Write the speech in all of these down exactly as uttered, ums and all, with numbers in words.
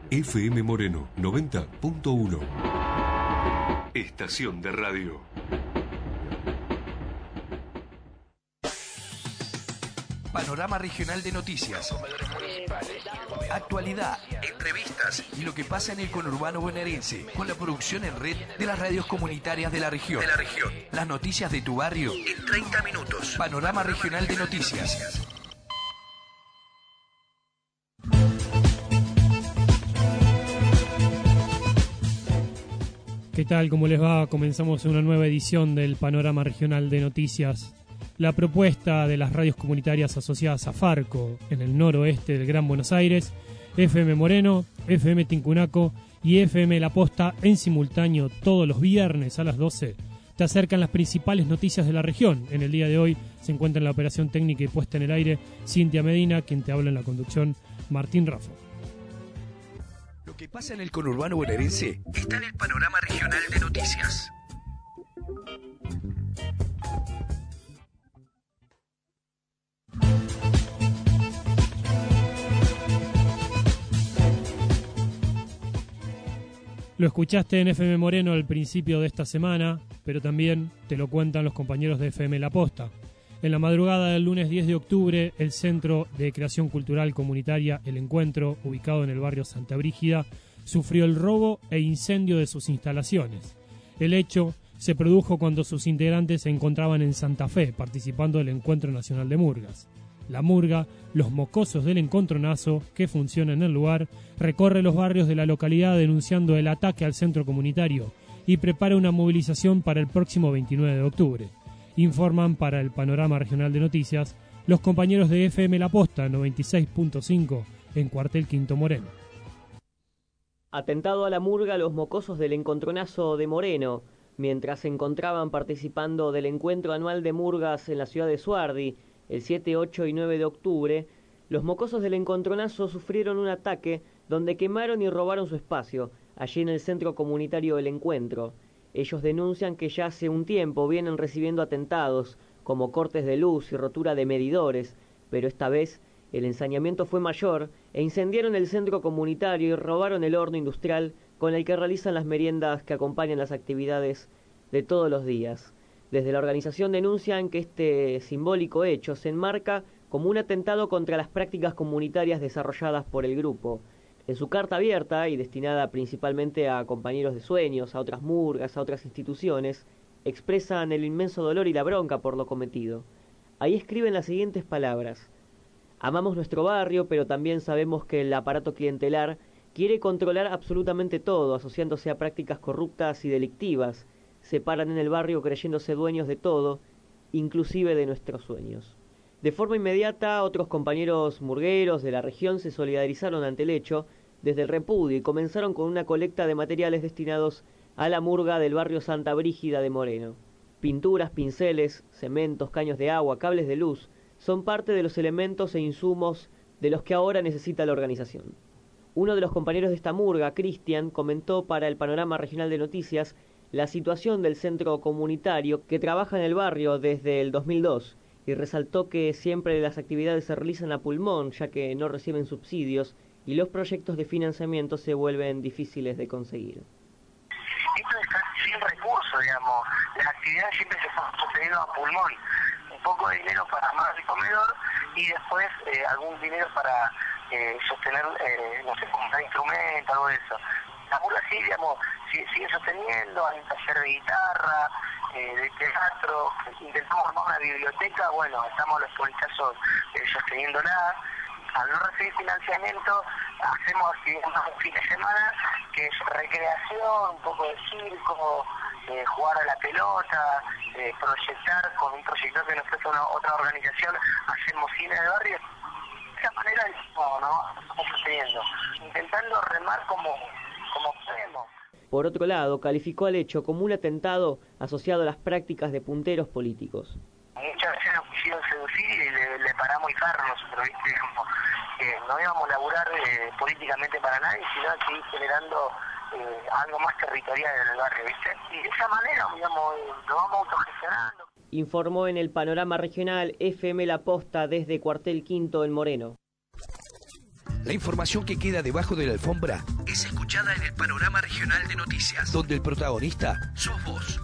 F M Moreno noventa punto uno. Estación de radio. Panorama regional de noticias, actualidad, entrevistas y lo que pasa en el conurbano bonaerense, con la producción en red de las radios comunitarias de la región. De la región. Las noticias de tu barrio en treinta minutos. Panorama regional de noticias. ¿Qué tal? ¿Cómo les va? Comenzamos una nueva edición del Panorama Regional de Noticias. La propuesta de las radios comunitarias asociadas a Farco en el noroeste del Gran Buenos Aires, F M Moreno, F M Tincunaco y F M La Posta en simultáneo todos los viernes a las doce, te acercan las principales noticias de la región. En el día de hoy se encuentra en la operación técnica y puesta en el aire Cintia Medina, quien te habla en la conducción, Martín Raffo. Lo que pasa en el conurbano bonaerense está en el Panorama Regional de Noticias. Lo escuchaste en F M Moreno al principio de esta semana, pero también te lo cuentan los compañeros de F M La Posta. En la madrugada del lunes diez de octubre, el Centro de Creación Cultural Comunitaria El Encuentro, ubicado en el barrio Santa Brígida, sufrió el robo e incendio de sus instalaciones. El hecho se produjo cuando sus integrantes se encontraban en Santa Fe, participando del Encuentro Nacional de Murgas. La Murga, los mocosos del encontronazo, que funciona en el lugar, recorre los barrios de la localidad denunciando el ataque al centro comunitario y prepara una movilización para el próximo veintinueve de octubre. Informan para el Panorama Regional de Noticias los compañeros de F M La Posta noventa y seis punto cinco en Cuartel Quinto Moreno. Atentado a la Murga los mocosos del encontronazo de Moreno, mientras se encontraban participando del encuentro anual de Murgas en la ciudad de Suardi, el siete, ocho y nueve de octubre, los mocosos del encontronazo sufrieron un ataque donde quemaron y robaron su espacio, allí en el centro comunitario del Encuentro. Ellos denuncian que ya hace un tiempo vienen recibiendo atentados, como cortes de luz y rotura de medidores, pero esta vez el ensañamiento fue mayor e incendiaron el centro comunitario y robaron el horno industrial con el que realizan las meriendas que acompañan las actividades de todos los días. Desde la organización denuncian que este simbólico hecho se enmarca como un atentado contra las prácticas comunitarias desarrolladas por el grupo. En su carta abierta, y destinada principalmente a compañeros de sueños, a otras murgas, a otras instituciones, expresan el inmenso dolor y la bronca por lo cometido. Ahí escriben las siguientes palabras: amamos nuestro barrio, pero también sabemos que el aparato clientelar quiere controlar absolutamente todo, asociándose a prácticas corruptas y delictivas. Se paran en el barrio creyéndose dueños de todo, inclusive de nuestros sueños. De forma inmediata, otros compañeros murgueros de la región se solidarizaron ante el hecho desde el repudio y comenzaron con una colecta de materiales destinados a la murga del barrio Santa Brígida de Moreno. Pinturas, pinceles, cementos, caños de agua, cables de luz son parte de los elementos e insumos de los que ahora necesita la organización. Uno de los compañeros de esta murga, Cristian, comentó para el Panorama Regional de Noticias la situación del centro comunitario que trabaja en el barrio desde el dos mil dos y resaltó que siempre las actividades se realizan a pulmón ya que no reciben subsidios y los proyectos de financiamiento se vuelven difíciles de conseguir. Esto está sin recursos, digamos, las actividades siempre se están sucediendo a pulmón, un poco de dinero para más de comedor y después eh, algún dinero para eh, sostener, eh, no sé, comprar instrumentos, algo de eso. La murga sí, digamos, sigue sosteniendo, hay un taller de guitarra, eh, de teatro, intentamos armar una biblioteca, bueno, estamos los polizazos eh, sosteniéndola. Al no recibir financiamiento, hacemos actividades un fin de semana, que es recreación, un poco de circo, eh, jugar a la pelota, eh, proyectar con un proyector que nos presta una, otra organización, hacemos cine de barrio. De esa manera, no, ¿no? Estamos sosteniendo, intentando remar como... como podemos. Por otro lado, calificó al hecho como un atentado asociado a las prácticas de punteros políticos. Muchas veces nos quisieron seducir y le, le paramos y carro nosotros, ¿viste? Como, eh, no íbamos a laburar eh, políticamente para nadie, sino a seguir generando eh, algo más territorial en el barrio, ¿viste? Y de esa manera, digamos, eh, lo vamos autogestionando. Informó en el Panorama Regional F M La Posta desde Cuartel Quinto en Moreno. La información que queda debajo de la alfombra es escuchada en el panorama regional de noticias, donde el protagonista sos vos.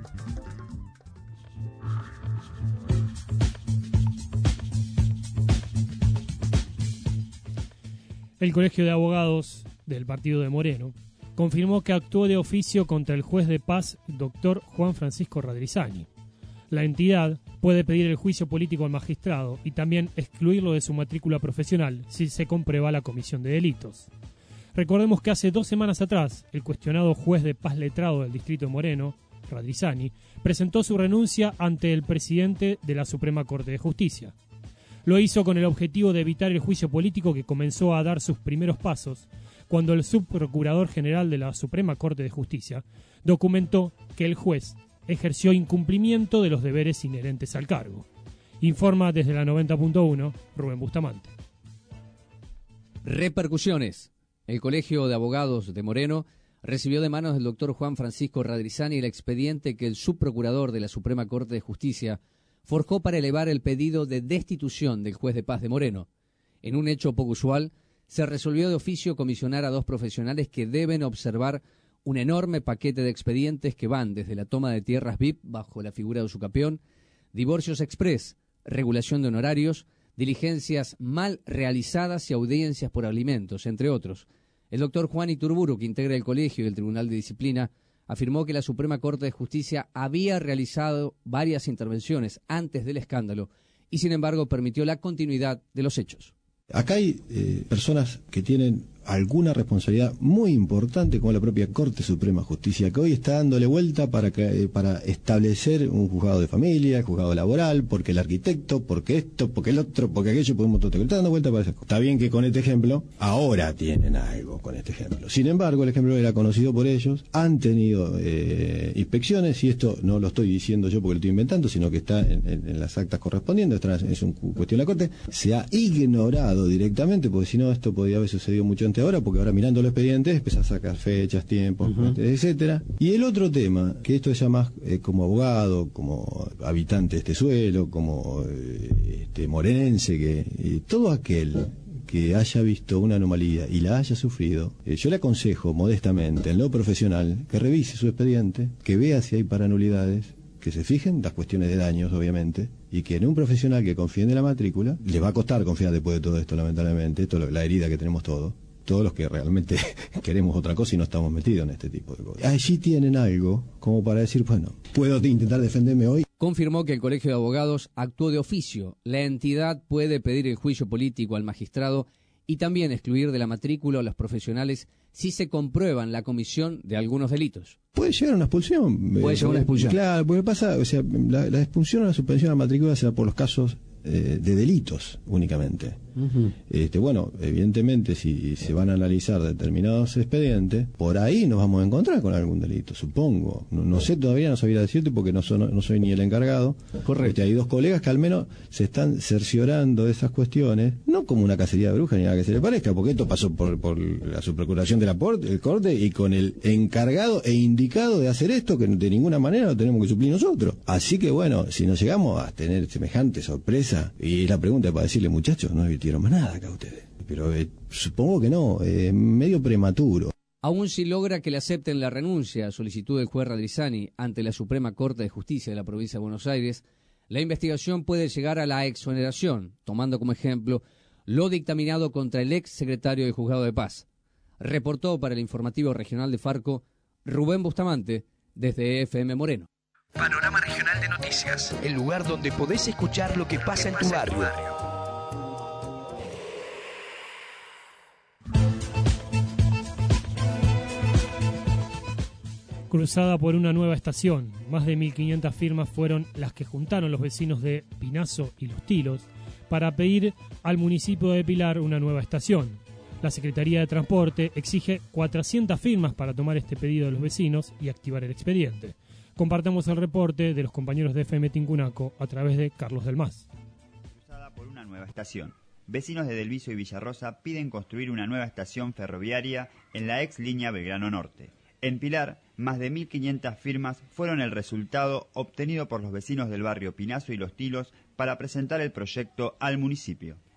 El Colegio de Abogados del partido de Moreno confirmó que actuó de oficio contra el juez de paz, doctor Juan Francisco Radrizzani. La entidad puede pedir el juicio político al magistrado y también excluirlo de su matrícula profesional si se comprueba la comisión de delitos. Recordemos que hace dos semanas atrás, el cuestionado juez de paz letrado del distrito de Moreno, Radrizzani, presentó su renuncia ante el presidente de la Suprema Corte de Justicia. Lo hizo con el objetivo de evitar el juicio político que comenzó a dar sus primeros pasos cuando el subprocurador general de la Suprema Corte de Justicia documentó que el juez ejerció incumplimiento de los deberes inherentes al cargo. Informa desde la noventa punto uno Rubén Bustamante. Repercusiones. El Colegio de Abogados de Moreno recibió de manos del doctor Juan Francisco Radrizzani el expediente que el subprocurador de la Suprema Corte de Justicia forjó para elevar el pedido de destitución del juez de paz de Moreno. En un hecho poco usual, se resolvió de oficio comisionar a dos profesionales que deben observar un enorme paquete de expedientes que van desde la toma de tierras V I P bajo la figura de usucapión, divorcios express, regulación de honorarios, diligencias mal realizadas y audiencias por alimentos, entre otros. El doctor Juan Iturburu, que integra el colegio y el Tribunal de Disciplina, afirmó que la Suprema Corte de Justicia había realizado varias intervenciones antes del escándalo y, sin embargo, permitió la continuidad de los hechos. Acá hay eh, personas que tienen alguna responsabilidad muy importante, como la propia Corte Suprema de Justicia, que hoy está dándole vuelta para, que, eh, para establecer un juzgado de familia, juzgado laboral, porque el arquitecto, porque esto, porque el otro, porque aquello, porque un montón de... Está dando vuelta para esas cosas. Está bien que con este ejemplo, ahora tienen algo con este ejemplo. Sin embargo, el ejemplo era conocido por ellos, han tenido eh, inspecciones, y esto no lo estoy diciendo yo porque lo estoy inventando, sino que está en, en, en las actas correspondientes, es una cuestión de la Corte, se ha ignorado directamente, porque si no esto podía haber sucedido mucho antes ahora, porque ahora mirando los expedientes empezás a sacar fechas, tiempos, uh-huh. etcétera. Y el otro tema, que esto es ya más eh, como abogado, como habitante de este suelo, como eh, este morenense, que eh, todo aquel que haya visto una anomalía y la haya sufrido, eh, yo le aconsejo modestamente, en lo profesional, que revise su expediente, que vea si hay paranulidades, que se fijen las cuestiones de daños, obviamente, y que en un profesional que confíe en la matrícula, le va a costar confiar después de todo esto, lamentablemente, esto es la herida que tenemos todos, todos los que realmente queremos otra cosa y no estamos metidos en este tipo de cosas. Allí tienen algo como para decir, bueno, puedo intentar defenderme hoy. Confirmó que el Colegio de Abogados actuó de oficio. La entidad puede pedir el juicio político al magistrado y también excluir de la matrícula a los profesionales si se comprueban la comisión de algunos delitos. Puede llegar a una expulsión. Puede llegar a una expulsión. Claro, porque pasa, o sea, la, la expulsión o la suspensión a la matrícula se da por los casos eh, de delitos únicamente. Uh-huh. Este, bueno, evidentemente si se van a analizar determinados expedientes, por ahí nos vamos a encontrar con algún delito, supongo. No, no sé todavía, no sabía decirte porque no, son, no soy ni el encargado. Correcto. Este, hay dos colegas que al menos se están cerciorando de esas cuestiones, no como una cacería de brujas ni nada que se le parezca, porque esto pasó por, por la subprocuración de la por, el corte y con el encargado e indicado de hacer esto, que de ninguna manera lo tenemos que suplir nosotros. Así que bueno, si nos llegamos a tener semejante sorpresa, y la pregunta es para decirle, muchachos, no advirtieron más nada acá ustedes, pero eh, supongo que no, eh, medio prematuro. Aún si logra que le acepten la renuncia a solicitud del juez Radrizzani ante la Suprema Corte de Justicia de la provincia de Buenos Aires, la investigación puede llegar a la exoneración, tomando como ejemplo lo dictaminado contra el ex secretario del Juzgado de Paz. Reportó para el informativo regional de Farco Rubén Bustamante desde F M Moreno. Panorama Regional de Noticias, el lugar donde podés escuchar lo que pasa en tu barrio. Cruzada por una nueva estación, más de mil quinientas firmas fueron las que juntaron los vecinos de Pinazo y Los Tilos para pedir al municipio de Pilar una nueva estación. La Secretaría de Transporte exige cuatrocientas firmas para tomar este pedido de los vecinos y activar el expediente. Compartamos el reporte de los compañeros de F M Tincunaco a través de Carlos del Mas. Cruzada por una nueva estación. Vecinos de Delviso y Villarrosa piden construir una nueva estación ferroviaria en la ex línea Belgrano Norte. En Pilar, más de mil quinientas firmas fueron el resultado obtenido por los vecinos del barrio Pinazo y Los Tilos para presentar el proyecto al municipio.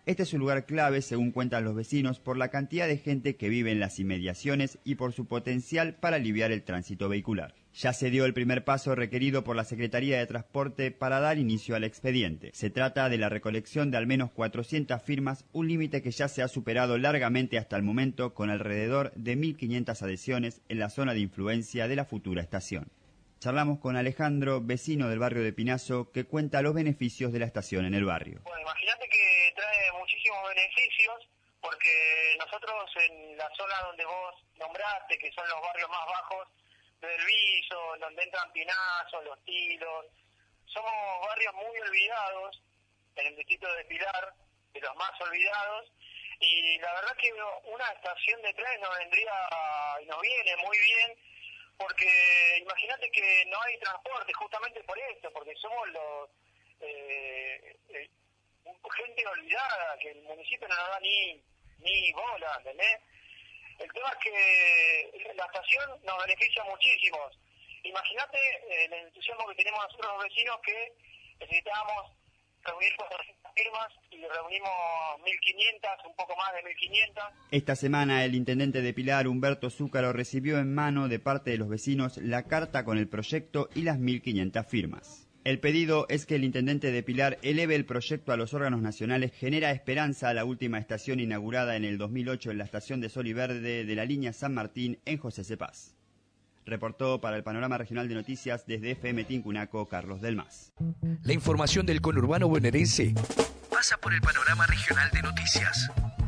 Este es un lugar clave, según cuentan los vecinos, por la cantidad de gente que vive en las inmediaciones y por su potencial para aliviar el tránsito vehicular. Ya se dio el primer paso requerido por la Secretaría de Transporte para dar inicio al expediente. Se trata de la recolección de al menos cuatrocientas firmas, un límite que ya se ha superado largamente hasta el momento, con alrededor de mil quinientas adhesiones en la zona de influencia de la futura estación. Charlamos con Alejandro, vecino del barrio de Pinazo, que cuenta los beneficios de la estación en el barrio. Bueno, imagínate que trae muchísimos beneficios, porque nosotros en la zona donde vos nombraste, que son los barrios más bajos del Viso, donde entran Pinazo, Los Tilos, somos barrios muy olvidados en el distrito de Pilar, de los más olvidados, y la verdad que una estación de tren nos vendría y nos viene muy bien, porque imagínate que no hay transporte justamente por esto, porque somos los eh, eh, gente olvidada, que el municipio no nos da ni, ni bola, ¿entendés? El tema es que la estación nos beneficia muchísimo. Imagínate el entusiasmo que tenemos nosotros los vecinos, que necesitábamos reunir cuatrocientas firmas y reunimos mil quinientas, un poco más de mil quinientas. Esta semana el intendente de Pilar, Humberto Zúcaro, recibió en mano de parte de los vecinos la carta con el proyecto y las mil quinientas firmas. El pedido es que el intendente de Pilar eleve el proyecto a los órganos nacionales. Genera esperanza a la última estación inaugurada en el dos mil ocho en la estación de Sol y Verde de la línea San Martín en José Cepaz. Reportó para el Panorama Regional de Noticias desde F M Tincunaco, Carlos del Mas. La información del conurbano bonaerense pasa por el Panorama Regional de Noticias.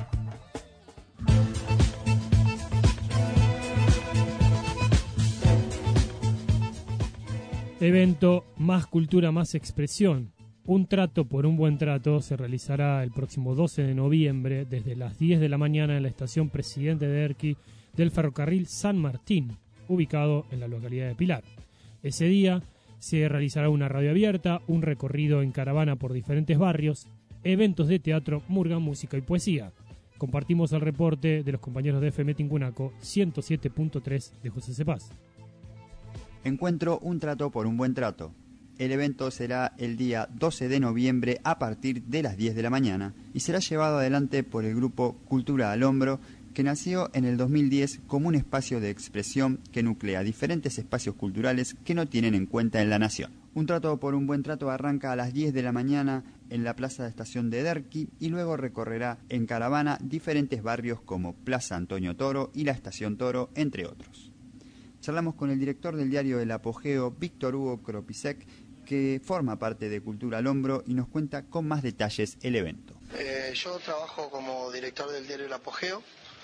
Evento Más Cultura, Más Expresión. Un trato por un buen trato se realizará el próximo doce de noviembre desde las diez de la mañana en la estación Presidente Derqui del ferrocarril San Martín, ubicado en la localidad de Pilar. Ese día se realizará una radio abierta, un recorrido en caravana por diferentes barrios, eventos de teatro, murga, música y poesía. Compartimos el reporte de los compañeros de F M Tincunaco ciento siete punto tres de José Cepaz. Encuentro Un Trato por un Buen Trato. El evento será el día doce de noviembre a partir de las diez de la mañana y será llevado adelante por el grupo Cultura al Hombro, que nació en el dos mil diez como un espacio de expresión que nuclea diferentes espacios culturales que no tienen en cuenta en la nación. Un Trato por un Buen Trato arranca a las diez de la mañana en la Plaza de Estación de Derqui y luego recorrerá en caravana diferentes barrios como Plaza Antonio Toro y la Estación Toro, entre otros. Charlamos con el director del diario El Apogeo, Víctor Hugo Kropisek, que forma parte de Cultura al Hombro y nos cuenta con más detalles el evento. Eh, yo trabajo como director del diario El Apogeo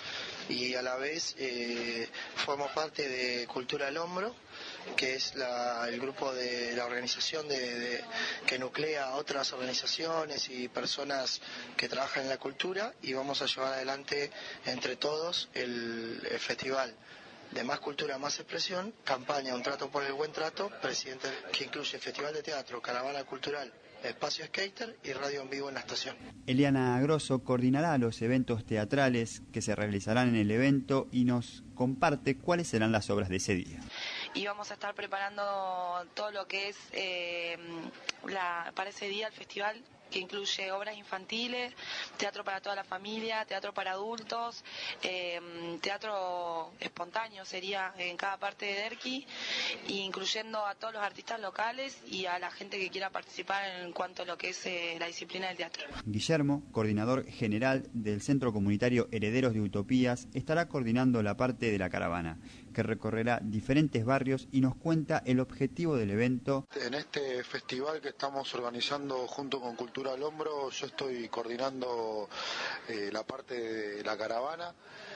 y a la vez eh, formo parte de Cultura al Hombro, que es la, el grupo de la organización de, de, que nuclea a otras organizaciones y personas que trabajan en la cultura, y vamos a llevar adelante entre todos el, el festival de Más Cultura, Más Expresión, campaña Un Trato por el Buen Trato, presidente, que incluye festival de teatro, caravana cultural, espacio skater y radio en vivo en la estación. Eliana Grosso coordinará los eventos teatrales que se realizarán en el evento y nos comparte cuáles serán las obras de ese día. Y vamos a estar preparando todo lo que es eh, la, para ese día el festival, que incluye obras infantiles, teatro para toda la familia, teatro para adultos, eh, teatro espontáneo sería en cada parte de Derqui, incluyendo a todos los artistas locales y a la gente que quiera participar en cuanto a lo que es eh, la disciplina del teatro. Guillermo, coordinador general del Centro Comunitario Herederos de Utopías, estará coordinando la parte de la caravana, que recorrerá diferentes barrios y nos cuenta el objetivo del evento. En este festival que estamos organizando junto con Cultura al Hombro, yo estoy coordinando eh, la parte de la caravana.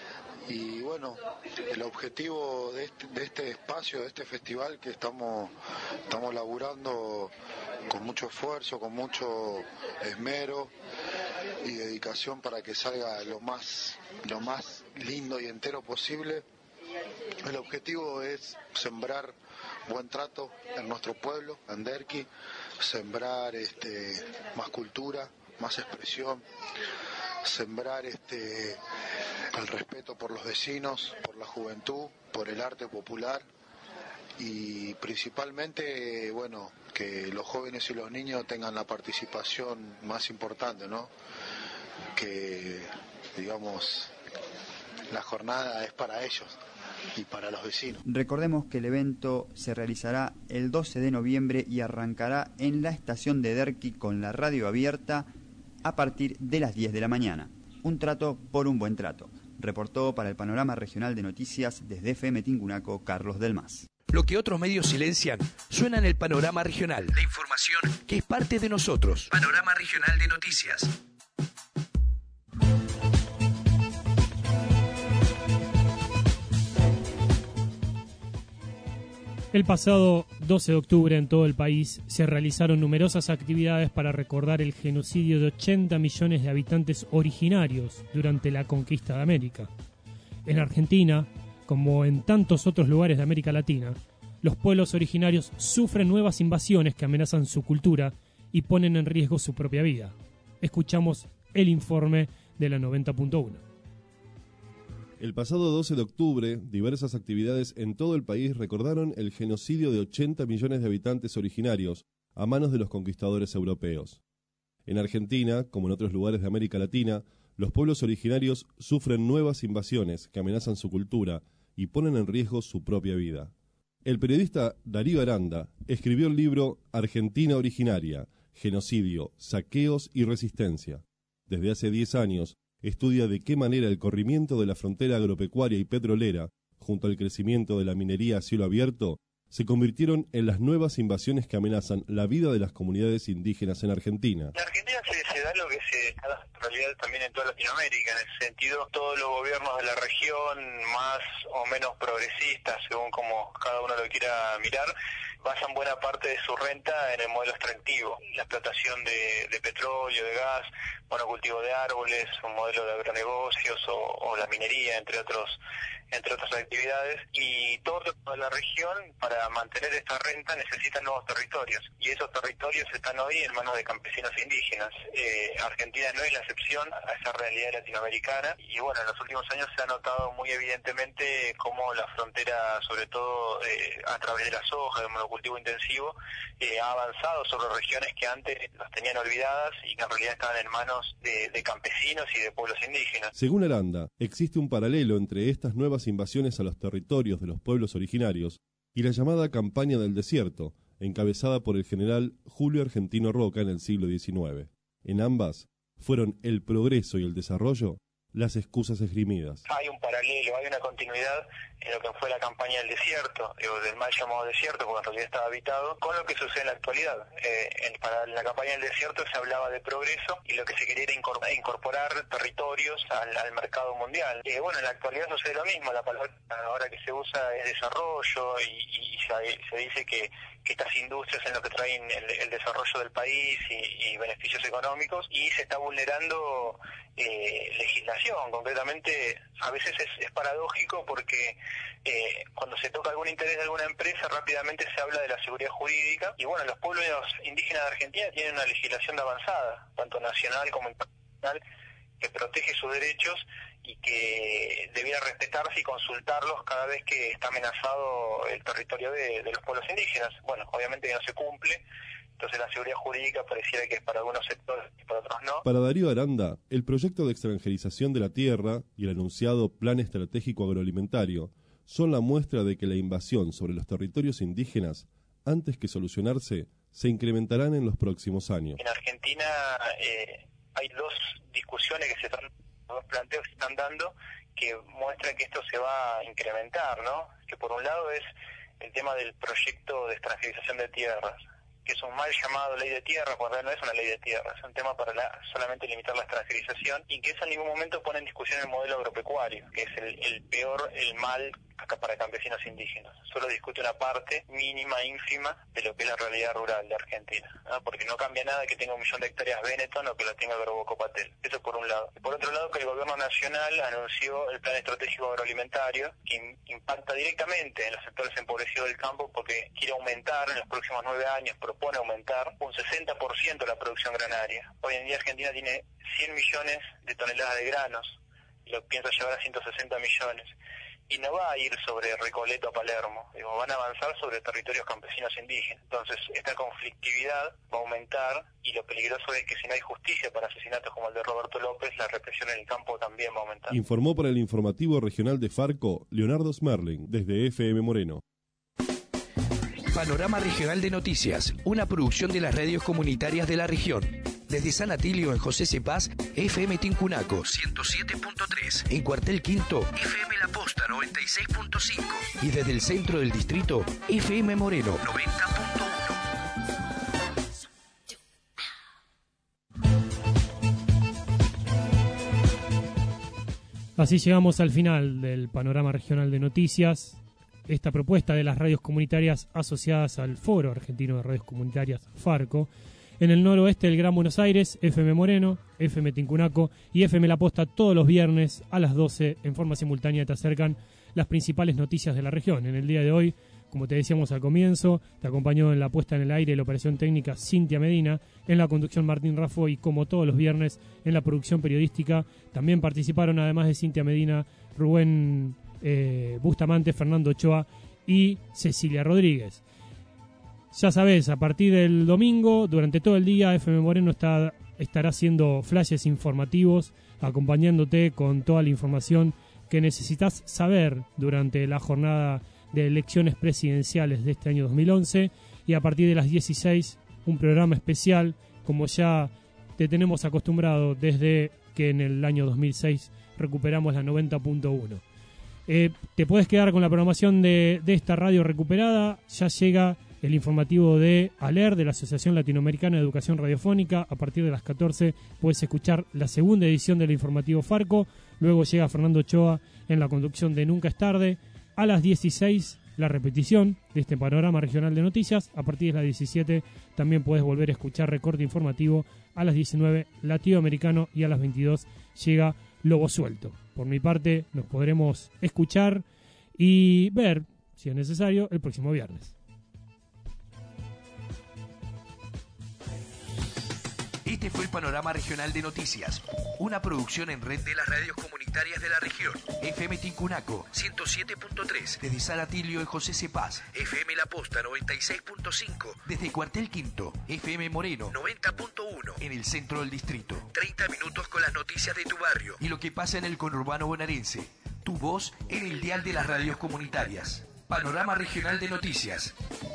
Y bueno, el objetivo de este, de este espacio, de este festival que estamos, estamos laburando con mucho esfuerzo, con mucho esmero y dedicación para que salga lo más, lo más lindo y entero posible. El objetivo es sembrar buen trato en nuestro pueblo, en Derqui, sembrar este, más cultura, más expresión, sembrar este, el respeto por los vecinos, por la juventud, por el arte popular y principalmente, bueno, que los jóvenes y los niños tengan la participación más importante, ¿no? que, digamos, la jornada es para ellos y para los vecinos. Recordemos que el evento se realizará el doce de noviembre y arrancará en la estación de Derqui con la radio abierta a partir de las diez de la mañana. Un trato por un buen trato. Reportó para el Panorama Regional de Noticias desde F M Tingunaco, Carlos del Mas. Lo que otros medios silencian suena en el Panorama Regional. La información que es parte de nosotros. Panorama Regional de Noticias. El pasado doce de octubre en todo el país se realizaron numerosas actividades para recordar el genocidio de ochenta millones de habitantes originarios durante la conquista de América. En Argentina, como en tantos otros lugares de América Latina, los pueblos originarios sufren nuevas invasiones que amenazan su cultura y ponen en riesgo su propia vida. Escuchamos el informe de la noventa punto uno. El pasado doce de octubre, diversas actividades en todo el país recordaron el genocidio de ochenta millones de habitantes originarios a manos de los conquistadores europeos. En Argentina, como en otros lugares de América Latina, los pueblos originarios sufren nuevas invasiones que amenazan su cultura y ponen en riesgo su propia vida. El periodista Darío Aranda escribió el libro Argentina Originaria, Genocidio, Saqueos y Resistencia. Desde hace diez años, estudia de qué manera el corrimiento de la frontera agropecuaria y petrolera, junto al crecimiento de la minería a cielo abierto, se convirtieron en las nuevas invasiones que amenazan la vida de las comunidades indígenas en Argentina. En Argentina se, se da lo que se da en realidad también en toda Latinoamérica, en ese sentido todos los gobiernos de la región, más o menos progresistas, según como cada uno lo quiera mirar, basan buena parte de su renta en el modelo extractivo, la explotación de, de petróleo, de gas, monocultivo de árboles, un modelo de agronegocios o, o la minería, entre otros entre otras actividades, y toda la región para mantener esta renta necesitan nuevos territorios, y esos territorios están hoy en manos de campesinos indígenas. Eh, Argentina no es la excepción a esa realidad latinoamericana, y bueno, en los últimos años se ha notado muy evidentemente cómo la frontera, sobre todo eh, a través de la soja, del monocultivo intensivo, eh, ha avanzado sobre regiones que antes las tenían olvidadas y que en realidad estaban en manos de, de campesinos y de pueblos indígenas. Según Aranda, existe un paralelo entre estas nuevas invasiones a los territorios de los pueblos originarios y la llamada Campaña del Desierto, encabezada por el general Julio Argentino Roca en el siglo diecinueve. En ambas, fueron el progreso y el desarrollo las excusas esgrimidas. Hay un paralelo, hay una continuidad en lo que fue la campaña del desierto, digo, del mal llamado desierto, porque en realidad estaba habitado, con lo que sucede en la actualidad. Eh, en, para la campaña del desierto se hablaba de progreso y lo que se quería era incorporar, incorporar territorios al, al mercado mundial. Eh, bueno, en la actualidad sucede lo mismo, la palabra ahora que se usa es desarrollo y, y se, se dice que, que estas industrias es lo que traen el, el desarrollo del país y, y beneficios económicos, y se está vulnerando eh, legislación. Concretamente, a veces es, es paradójico porque eh, cuando se toca algún interés de alguna empresa, rápidamente se habla de la seguridad jurídica, y bueno, los pueblos indígenas de Argentina tienen una legislación de avanzada, tanto nacional como internacional, que protege sus derechos y que debiera respetarse y consultarlos cada vez que está amenazado el territorio de, de los pueblos indígenas. Bueno, obviamente que no se cumple. Entonces la seguridad jurídica pareciera que es para algunos sectores y para otros no. Para Darío Aranda, el proyecto de extranjerización de la tierra y el anunciado Plan Estratégico Agroalimentario son la muestra de que la invasión sobre los territorios indígenas, antes que solucionarse, se incrementarán en los próximos años. En Argentina eh, hay dos discusiones que se están, dos planteos que se están dando que muestran que esto se va a incrementar, ¿no? Que por un lado es el tema del proyecto de extranjerización de tierras, que es un mal llamado ley de tierra, cuando no es una ley de tierra, es un tema para la, solamente limitar la extranjerización, y que eso en ningún momento pone en discusión el modelo agropecuario, que es el, el peor, el mal acá para campesinos indígenas. Solo discute una parte mínima, ínfima, de lo que es la realidad rural de Argentina, ¿no? Porque no cambia nada que tenga un millón de hectáreas Benetton o que la tenga Grobocopatel. Eso por un lado. Por otro lado, que el gobierno nacional anunció el Plan Estratégico Agroalimentario, que in, impacta directamente en los sectores empobrecidos del campo, porque quiere aumentar en los próximos nueve años, propone aumentar un sesenta por ciento la producción granaria. Hoy en día Argentina tiene cien millones de toneladas de granos, y lo piensa llevar a ciento sesenta millones. y no va a ir sobre Recoleto a Palermo, digo, van a avanzar sobre territorios campesinos indígenas. Entonces, esta conflictividad va a aumentar y lo peligroso es que si no hay justicia para asesinatos como el de Roberto López, la represión en el campo también va a aumentar. Informó para el informativo regional de Farco, Leonardo Smerling, desde F M Moreno. Panorama Regional de Noticias, una producción de las radios comunitarias de la región. Desde San Atilio en José Cepaz, F M Tincunaco ciento siete punto tres. En Cuartel Quinto, F M La Posta noventa y seis punto cinco. Y desde el centro del distrito, F M Moreno noventa punto uno. Así llegamos al final del Panorama Regional de Noticias. Esta propuesta de las radios comunitarias asociadas al Foro Argentino de Radios Comunitarias, Farco. En el noroeste del Gran Buenos Aires, F M Moreno, F M Tincunaco y F M La Posta todos los viernes a las doce en forma simultánea te acercan las principales noticias de la región. En el día de hoy, como te decíamos al comienzo, te acompañó en la puesta en el aire y la operación técnica Cintia Medina, en la conducción Martín Raffo y como todos los viernes en la producción periodística también participaron además de Cintia Medina, Rubén eh, Bustamante, Fernando Ochoa y Cecilia Rodríguez. Ya sabes, a partir del domingo, durante todo el día, F M Moreno está, estará haciendo flashes informativos, acompañándote con toda la información que necesitas saber durante la jornada de elecciones presidenciales de este año dos mil once. Y a partir de las dieciséis, un programa especial, como ya te tenemos acostumbrado desde que en el año dos mil seis recuperamos la noventa punto uno. Eh, te puedes quedar con la programación de, de esta radio recuperada. Ya llega el informativo de ALER, de la Asociación Latinoamericana de Educación Radiofónica. A partir de las catorce puedes escuchar la segunda edición del informativo Farco. Luego llega Fernando Ochoa en la conducción de Nunca es Tarde. A las dieciséis, la repetición de este panorama regional de noticias. A partir de las diecisiete también puedes volver a escuchar recorte informativo. A las diecinueve, Latinoamericano. Y a las veintidós llega Lobo Suelto. Por mi parte, nos podremos escuchar y ver, si es necesario, el próximo viernes. Este fue el Panorama Regional de Noticias, una producción en red de las radios comunitarias de la región. F M Tincunaco ciento siete punto tres, desde San Atilio y José Cepaz. F M La Posta noventa y seis punto cinco, desde Cuartel Quinto. F M Moreno noventa punto uno, en el centro del distrito. treinta minutos con las noticias de tu barrio y lo que pasa en el conurbano bonaerense. Tu voz en el dial de las radios comunitarias. Panorama Regional de Noticias.